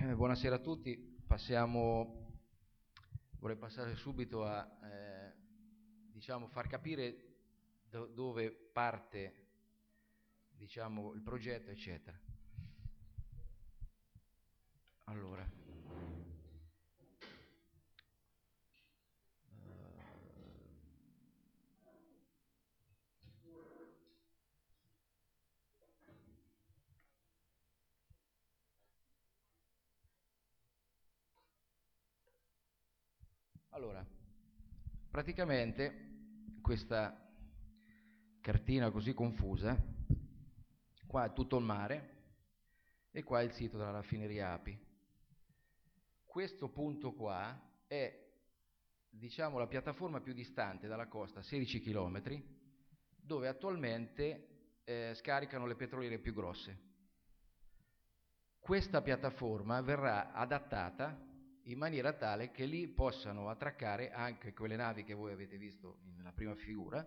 Buonasera a tutti. Vorrei passare subito a far capire dove parte il progetto, eccetera. Allora, praticamente questa cartina così confusa, qua è tutto il mare e qua è il sito della raffineria API. Questo punto qua è la piattaforma più distante dalla costa, 16 km, dove attualmente scaricano le petroliere più grosse. Questa piattaforma verrà adattata in maniera tale che lì possano attraccare anche quelle navi che voi avete visto nella prima figura,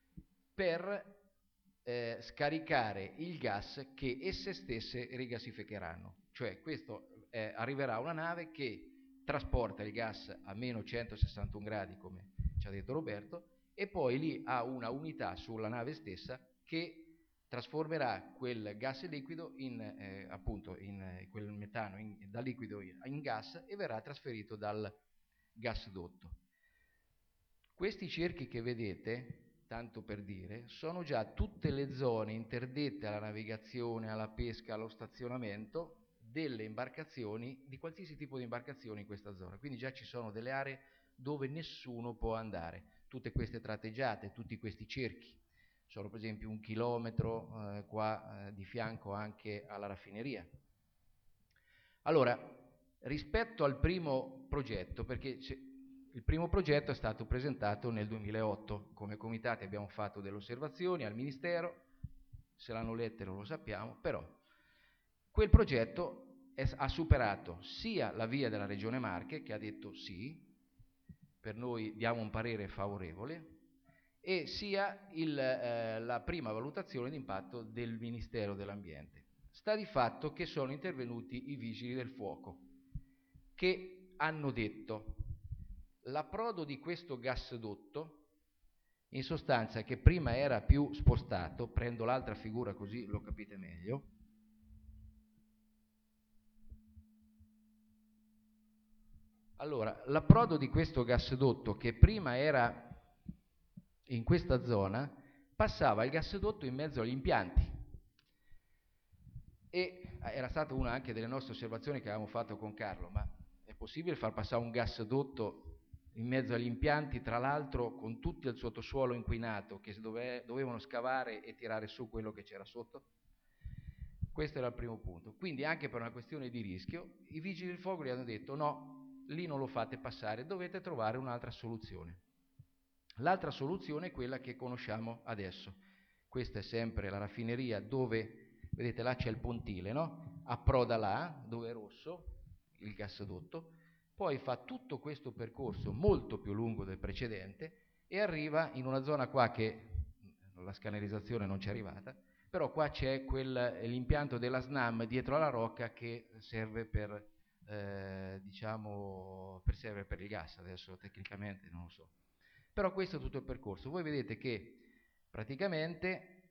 per scaricare il gas che esse stesse rigassificheranno. Cioè arriverà una nave che trasporta il gas a meno 161 gradi, come ci ha detto Roberto, e poi lì ha una unità sulla nave stessa che trasformerà quel gas liquido in quel metano da liquido in gas e verrà trasferito dal gasdotto. Questi cerchi che vedete, tanto per dire, sono già tutte le zone interdette alla navigazione, alla pesca, allo stazionamento delle imbarcazioni, di qualsiasi tipo di imbarcazioni in questa zona. Quindi già ci sono delle aree dove nessuno può andare. Tutte queste tratteggiate, tutti questi cerchi sono per esempio 1 chilometro di fianco anche alla raffineria. Allora, rispetto al primo progetto, perché il primo progetto è stato presentato nel 2008, come comitati abbiamo fatto delle osservazioni al Ministero, se l'hanno letto non lo sappiamo, però quel progetto ha superato sia la via della Regione Marche, che ha detto sì, per noi diamo un parere favorevole, e sia la prima valutazione di impatto del Ministero dell'Ambiente. Sta di fatto che sono intervenuti i vigili del fuoco, che hanno detto: l'approdo di questo gasdotto, in sostanza, che prima era più spostato, prendo l'altra figura così lo capite meglio, allora, l'approdo di questo gasdotto, che prima era in questa zona, passava il gasdotto in mezzo agli impianti, e era stata una anche delle nostre osservazioni che avevamo fatto con Carlo: ma è possibile far passare un gasdotto in mezzo agli impianti, tra l'altro con tutto il sottosuolo inquinato, che dovevano scavare e tirare su quello che c'era sotto? Questo era il primo punto. Quindi, anche per una questione di rischio, i vigili del fuoco gli hanno detto: no, lì non lo fate passare, dovete trovare un'altra soluzione. L'altra soluzione è quella che conosciamo adesso. Questa è sempre la raffineria, dove, vedete, là c'è il pontile, no? Approda là, dove è rosso, il gasdotto, poi fa tutto questo percorso molto più lungo del precedente e arriva in una zona qua che la scannerizzazione non c'è arrivata, però qua c'è l'impianto della SNAM dietro alla rocca che serve per serve per il gas. Adesso tecnicamente non lo so, però questo è tutto il percorso. Voi vedete che praticamente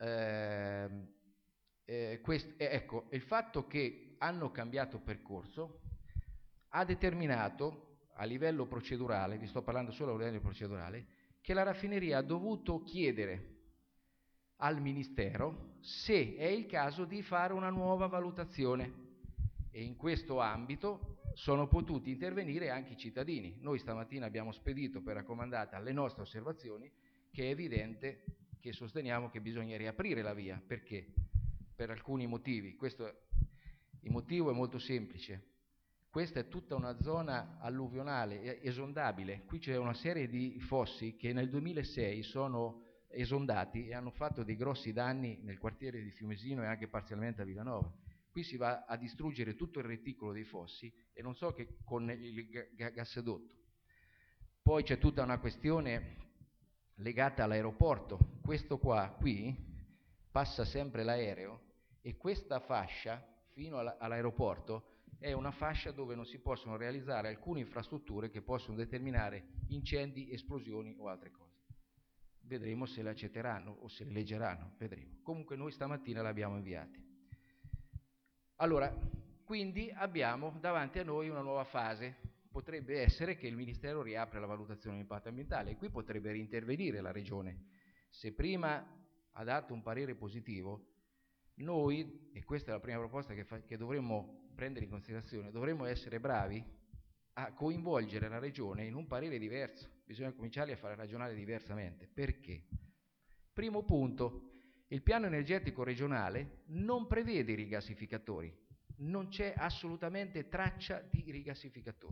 ecco, il fatto che hanno cambiato percorso ha determinato a livello procedurale, vi sto parlando solo a livello procedurale, che la raffineria ha dovuto chiedere al Ministero se è il caso di fare una nuova valutazione, e in questo ambito sono potuti intervenire anche i cittadini. Noi stamattina abbiamo spedito per raccomandata le nostre osservazioni, che è evidente che sosteniamo che bisogna riaprire la via. Perché? Per alcuni motivi. Il motivo è molto semplice. Questa è tutta una zona alluvionale, esondabile. Qui c'è una serie di fossi che nel 2006 sono esondati e hanno fatto dei grossi danni nel quartiere di Fiumesino e anche parzialmente a Villanova. Qui si va a distruggere tutto il reticolo dei fossi, e non so che con il gasdotto. Poi c'è tutta una questione legata all'aeroporto. Qui passa sempre l'aereo, e questa fascia fino all'aeroporto è una fascia dove non si possono realizzare alcune infrastrutture che possono determinare incendi, esplosioni o altre cose. Vedremo se le accetteranno o se le leggeranno, vedremo. Comunque noi stamattina l'abbiamo inviati. Allora, quindi abbiamo davanti a noi una nuova fase. Potrebbe essere che il Ministero riapra la valutazione di impatto ambientale e qui potrebbe reintervenire la Regione. Se prima ha dato un parere positivo, noi, e questa è la prima proposta che dovremmo prendere in considerazione, dovremmo essere bravi a coinvolgere la Regione in un parere diverso. Bisogna cominciare a fare ragionare diversamente. Perché? Primo punto, il piano energetico regionale non prevede i rigassificatori, non c'è assolutamente traccia di rigassificatori.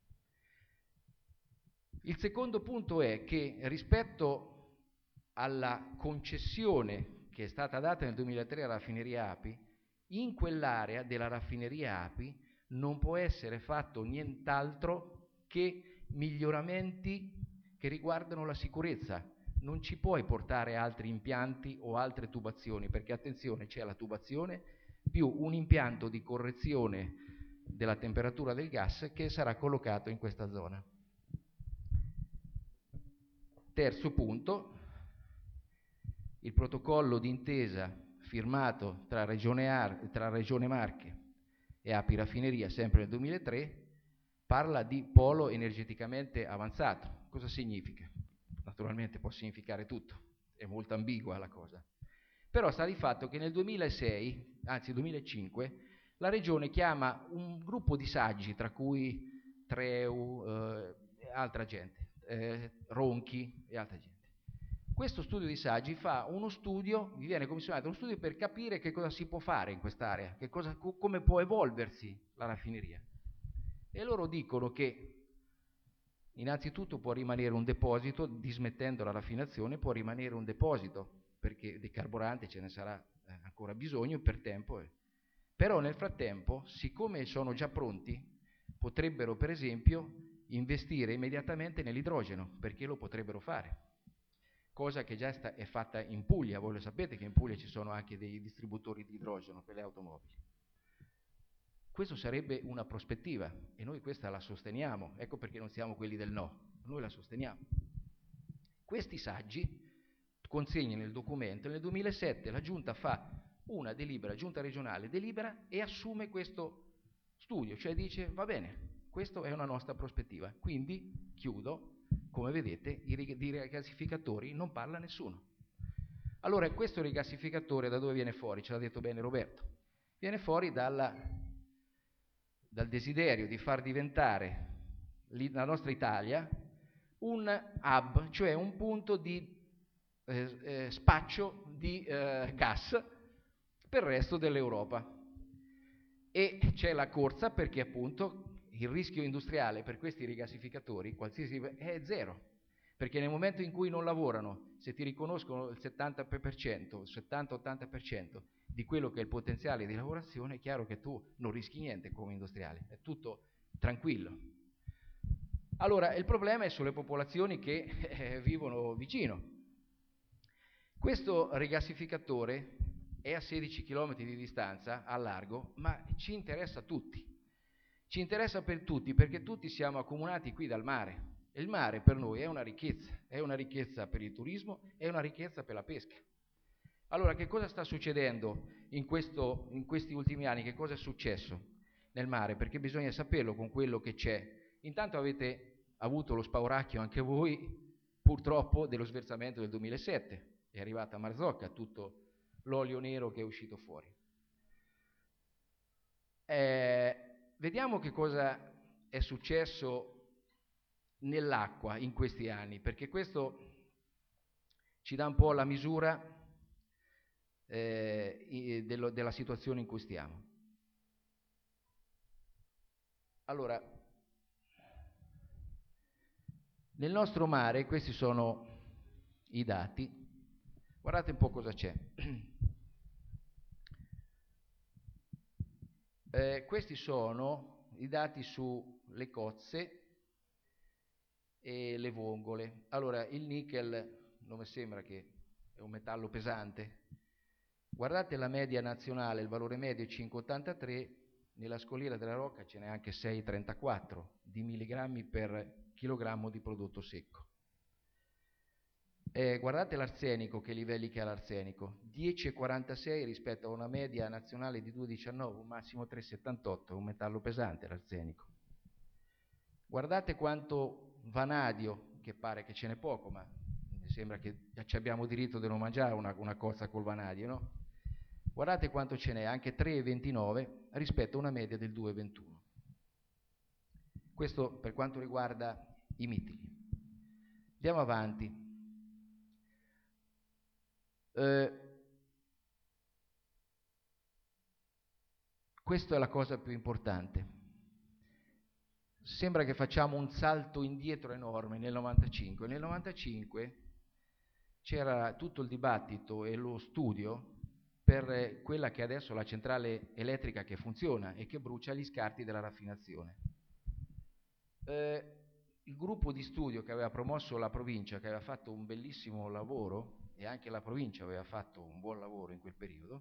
Il secondo punto è che rispetto alla concessione che è stata data nel 2003 alla raffineria API, in quell'area della raffineria API non può essere fatto nient'altro che miglioramenti che riguardano la sicurezza. Non ci puoi portare altri impianti o altre tubazioni, perché attenzione, c'è la tubazione più un impianto di correzione della temperatura del gas che sarà collocato in questa zona. Terzo punto, il protocollo d'intesa firmato tra Regione Marche e API Raffineria, sempre nel 2003, parla di polo energeticamente avanzato. Cosa significa? Naturalmente può significare tutto, è molto ambigua la cosa. Però sta di fatto che nel 2006, anzi 2005, la Regione chiama un gruppo di saggi, tra cui Treu, altra gente, Ronchi e altra gente. Questo studio di saggi fa uno studio, vi viene commissionato uno studio per capire che cosa si può fare in quest'area, come può evolversi la raffineria. E loro dicono che innanzitutto può rimanere un deposito, dismettendo la raffinazione, può rimanere un deposito, perché di carburante ce ne sarà ancora bisogno per tempo. Però nel frattempo, siccome sono già pronti, potrebbero per esempio investire immediatamente nell'idrogeno, perché lo potrebbero fare. Cosa che già è fatta in Puglia. Voi lo sapete che in Puglia ci sono anche dei distributori di idrogeno per le automobili. Questo sarebbe una prospettiva e noi questa la sosteniamo, ecco perché non siamo quelli del no, noi la sosteniamo. Questi saggi consegnano il documento e nel 2007 la Giunta fa una delibera, la Giunta regionale delibera e assume questo studio, cioè dice va bene, questa è una nostra prospettiva, quindi chiudo. Come vedete, di rigassificatori non parla nessuno. Allora, questo rigassificatore da dove viene fuori? Ce l'ha detto bene Roberto. Viene fuori dal desiderio di far diventare la nostra Italia un hub, cioè un punto di spaccio di gas per il resto dell'Europa. E c'è la corsa perché appunto il rischio industriale per questi rigassificatori, qualsiasi, è zero, perché nel momento in cui non lavorano, se ti riconoscono il 70%, il 70-80% di quello che è il potenziale di lavorazione, è chiaro che tu non rischi niente come industriale, è tutto tranquillo. Allora, il problema è sulle popolazioni che vivono vicino. Questo rigassificatore è a 16 km di distanza, a largo, ma ci interessa a tutti. Ci interessa per tutti perché tutti siamo accomunati qui dal mare e il mare per noi è una ricchezza per il turismo, è una ricchezza per la pesca. Allora che cosa sta succedendo in questi ultimi anni? Che cosa è successo nel mare? Perché bisogna saperlo con quello che c'è. Intanto avete avuto lo spauracchio anche voi, purtroppo, dello sversamento del 2007. È arrivata a Marzocca tutto l'olio nero che è uscito fuori. Vediamo che cosa è successo nell'acqua in questi anni, perché questo ci dà un po' la misura della situazione in cui stiamo. Allora, nel nostro mare, questi sono i dati, guardate un po' cosa c'è. Questi sono i dati sulle cozze e le vongole. Allora, il nickel non mi sembra che è un metallo pesante. Guardate la media nazionale, il valore medio è 5,83, nella scogliera della rocca ce n'è anche 6,34 di milligrammi per chilogrammo di prodotto secco. Guardate l'arsenico, che livelli che ha l'arsenico, 10,46 rispetto a una media nazionale di 2,19, un massimo 3,78, è un metallo pesante l'arsenico. Guardate quanto vanadio, che pare che ce n'è poco, ma mi sembra che ci abbiamo diritto di non mangiare una cozza col vanadio, no? Guardate quanto ce n'è, anche 3,29 rispetto a una media del 2,21. Questo per quanto riguarda i mitili. Andiamo avanti. Questa è la cosa più importante. Sembra che facciamo un salto indietro enorme nel 95. Nel 95 c'era tutto il dibattito e lo studio per quella che adesso è la centrale elettrica che funziona e che brucia gli scarti della raffinazione. Il gruppo di studio che aveva promosso la provincia, che aveva fatto un bellissimo lavoro, e anche la provincia aveva fatto un buon lavoro in quel periodo,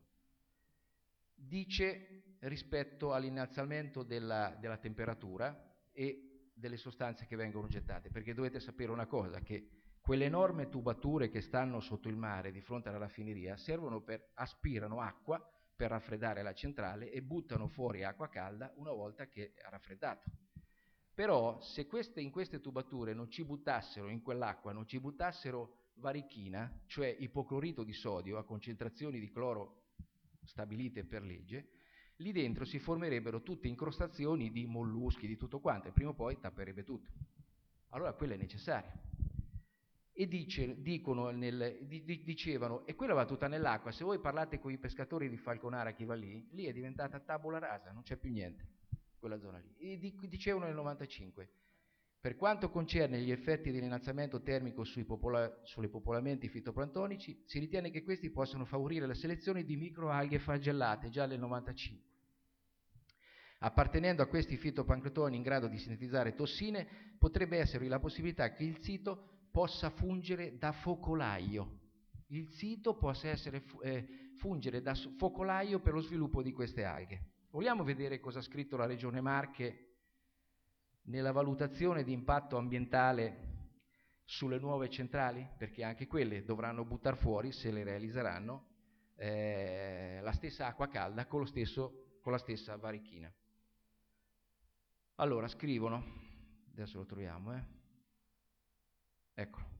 dice rispetto all'innalzamento della temperatura e delle sostanze che vengono gettate, perché dovete sapere una cosa, che quelle enormi tubature che stanno sotto il mare di fronte alla raffineria aspirano acqua per raffreddare la centrale e buttano fuori acqua calda una volta che è raffreddato. Però se in queste tubature non ci buttassero, in quell'acqua, non ci buttassero varichina, cioè ipoclorito di sodio a concentrazioni di cloro stabilite per legge, lì dentro si formerebbero tutte incrostazioni di molluschi, di tutto quanto, e prima o poi tapperebbe tutto. Allora quella è necessaria. E dicevano, e quella va tutta nell'acqua. Se voi parlate con i pescatori di Falconara, chi va lì è diventata tabula rasa, non c'è più niente, quella zona lì. E dicevano nel 95, per quanto concerne gli effetti dell'innalzamento termico sui popolamenti fitoplantonici, si ritiene che questi possano favorire la selezione di microalghe flagellate, già nel 95. Appartenendo a questi fitoplanctoni in grado di sintetizzare tossine, potrebbe esservi la possibilità che il sito possa fungere da focolaio. Il sito possa fungere da focolaio per lo sviluppo di queste alghe. Vogliamo vedere cosa ha scritto la Regione Marche nella valutazione di impatto ambientale sulle nuove centrali? Perché anche quelle dovranno buttare fuori, se le realizzeranno, la stessa acqua calda con la stessa varichina. Allora scrivono, adesso lo troviamo, eccolo.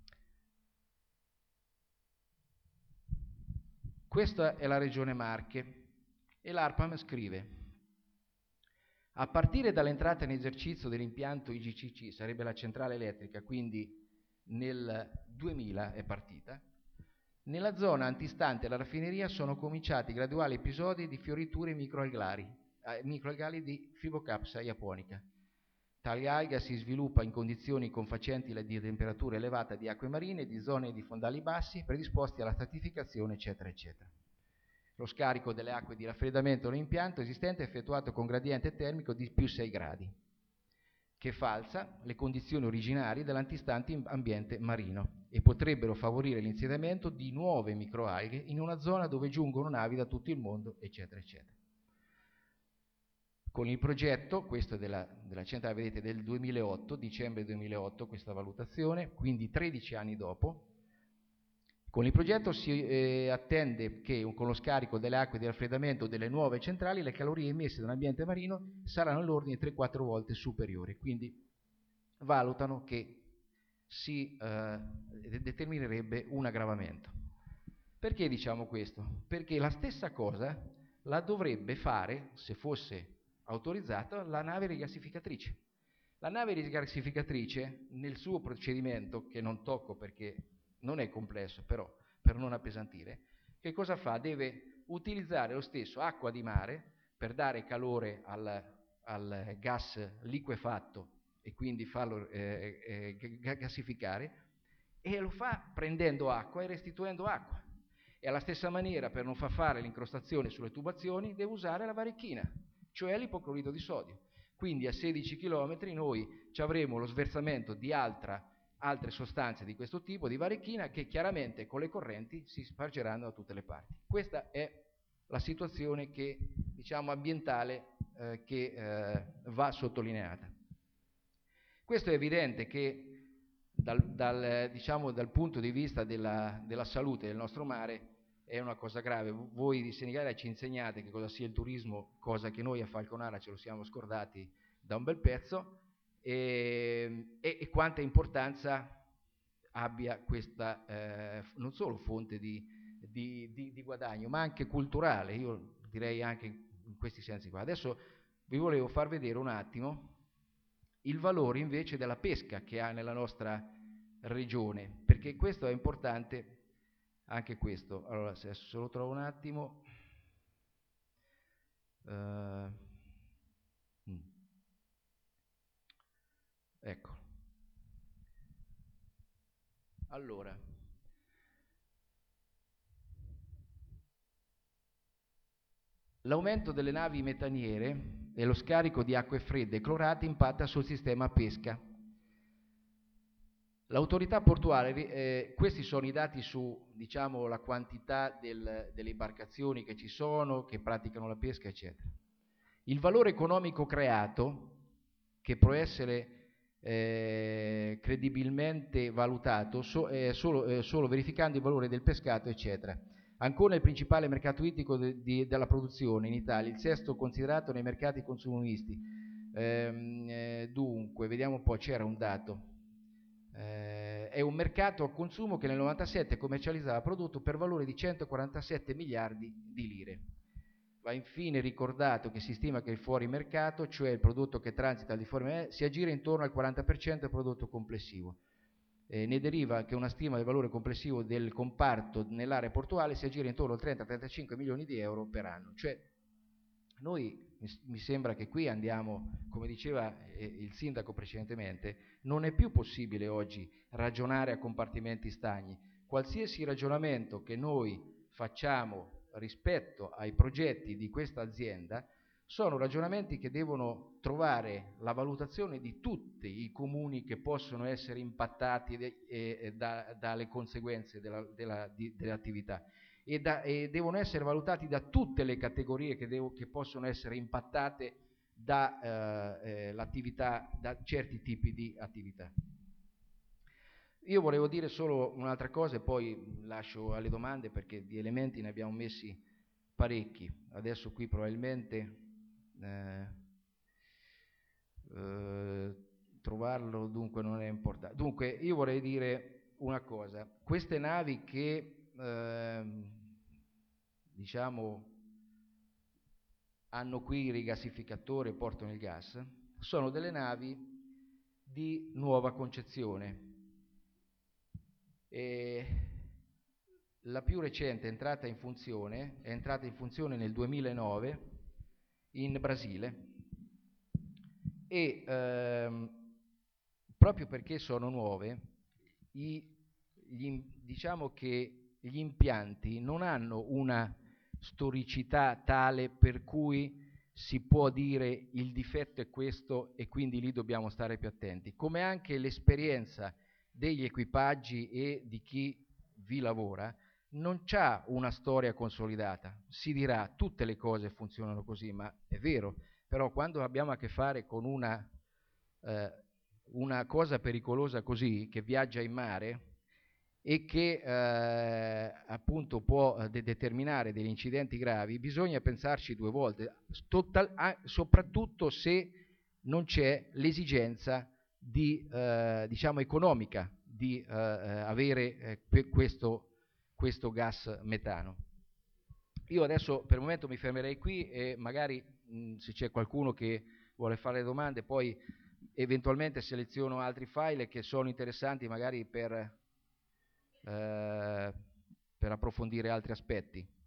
Questa è la Regione Marche e l'ARPAM scrive: a partire dall'entrata in esercizio dell'impianto IGCC, sarebbe la centrale elettrica, quindi nel 2000 è partita, nella zona antistante la raffineria sono cominciati graduali episodi di fioriture microalgali di Phylloxera japonica. Tale alga si sviluppa in condizioni confacenti di temperatura elevata di acque marine, di zone di fondali bassi, predisposti alla stratificazione, eccetera, eccetera. Lo scarico delle acque di raffreddamento dell'impianto esistente è effettuato con gradiente termico di più 6 gradi, che falsa le condizioni originarie dell'antistante ambiente marino e potrebbero favorire l'insediamento di nuove microalghe in una zona dove giungono navi da tutto il mondo, eccetera, eccetera. Con il progetto, questo della centrale, vedete, del 2008, dicembre 2008, questa valutazione, quindi 13 anni dopo, con il progetto si attende che con lo scarico delle acque di raffreddamento delle nuove centrali le calorie emesse dall'ambiente marino saranno all'ordine 3-4 volte superiori, quindi valutano che si determinerebbe un aggravamento. Perché diciamo questo? Perché la stessa cosa la dovrebbe fare, se fosse autorizzata, la nave rigassificatrice. La nave rigassificatrice, nel suo procedimento, che non tocco perché non è complesso, però per non appesantire, che cosa fa? Deve utilizzare lo stesso acqua di mare per dare calore al gas liquefatto e quindi farlo gassificare, e lo fa prendendo acqua e restituendo acqua. E alla stessa maniera, per non far fare l'incrostazione sulle tubazioni, deve usare la varichina, cioè l'ipoclorito di sodio. Quindi a 16 km noi ci avremo lo sversamento di altre sostanze di questo tipo, di varichina, che chiaramente con le correnti si spargeranno da tutte le parti. Questa è la situazione che, diciamo, ambientale che va sottolineata. Questo è evidente che dal punto di vista della salute del nostro mare è una cosa grave. Voi di Senigallia ci insegnate che cosa sia il turismo, cosa che noi a Falconara ce lo siamo scordati da un bel pezzo, e quanta importanza abbia questa non solo fonte di guadagno, ma anche culturale, io direi anche in questi sensi qua. Adesso vi volevo far vedere un attimo il valore invece della pesca che ha nella nostra regione, perché questo è importante, anche questo. Allora, se lo trovo un attimo. Ecco. Allora, l'aumento delle navi metaniere e lo scarico di acque fredde e clorate impatta sul sistema pesca. L'autorità portuale, questi sono i dati su, diciamo, la quantità delle imbarcazioni che ci sono, che praticano la pesca, eccetera. Il valore economico creato, che può essere credibilmente valutato solo verificando il valore del pescato, eccetera. Ancora il principale mercato ittico della produzione in Italia, il sesto considerato nei mercati consumisti. Dunque, vediamo un po', c'era un dato. È un mercato a consumo che nel 97 commercializzava prodotto per valore di 147 miliardi di lire. Va infine ricordato che si stima che il fuori mercato, cioè il prodotto che transita al di fuori, si aggira intorno al 40% del prodotto complessivo. Ne deriva che una stima del valore complessivo del comparto nell'area portuale si aggira intorno al 30-35 milioni di euro per anno. Cioè, noi mi sembra che qui andiamo, come diceva il sindaco precedentemente, non è più possibile oggi ragionare a compartimenti stagni. Qualsiasi ragionamento che noi facciamo rispetto ai progetti di questa azienda sono ragionamenti che devono trovare la valutazione di tutti i comuni che possono essere impattati dalle conseguenze dell'attività e devono essere valutati da tutte le categorie che possono essere impattate dall'attività, da certi tipi di attività. Io volevo dire solo un'altra cosa e poi lascio alle domande, perché di elementi ne abbiamo messi parecchi. Adesso qui probabilmente trovarlo dunque non è importante. Dunque io vorrei dire una cosa: queste navi che diciamo hanno qui il rigassificatore e portano il gas, sono delle navi di nuova concezione. E la più recente è entrata in funzione nel 2009 in Brasile e proprio perché sono nuove, diciamo che gli impianti non hanno una storicità tale per cui si può dire il difetto è questo e quindi lì dobbiamo stare più attenti, come anche l'esperienza degli equipaggi e di chi vi lavora non c'ha una storia consolidata. Si dirà tutte le cose funzionano così, ma è vero, però quando abbiamo a che fare con una cosa pericolosa così, che viaggia in mare e che appunto può determinare degli incidenti gravi, bisogna pensarci due volte, soprattutto se non c'è l'esigenza diciamo economica di avere questo gas metano. Io adesso per il momento mi fermerei qui e magari se c'è qualcuno che vuole fare domande poi eventualmente seleziono altri file che sono interessanti magari per approfondire altri aspetti.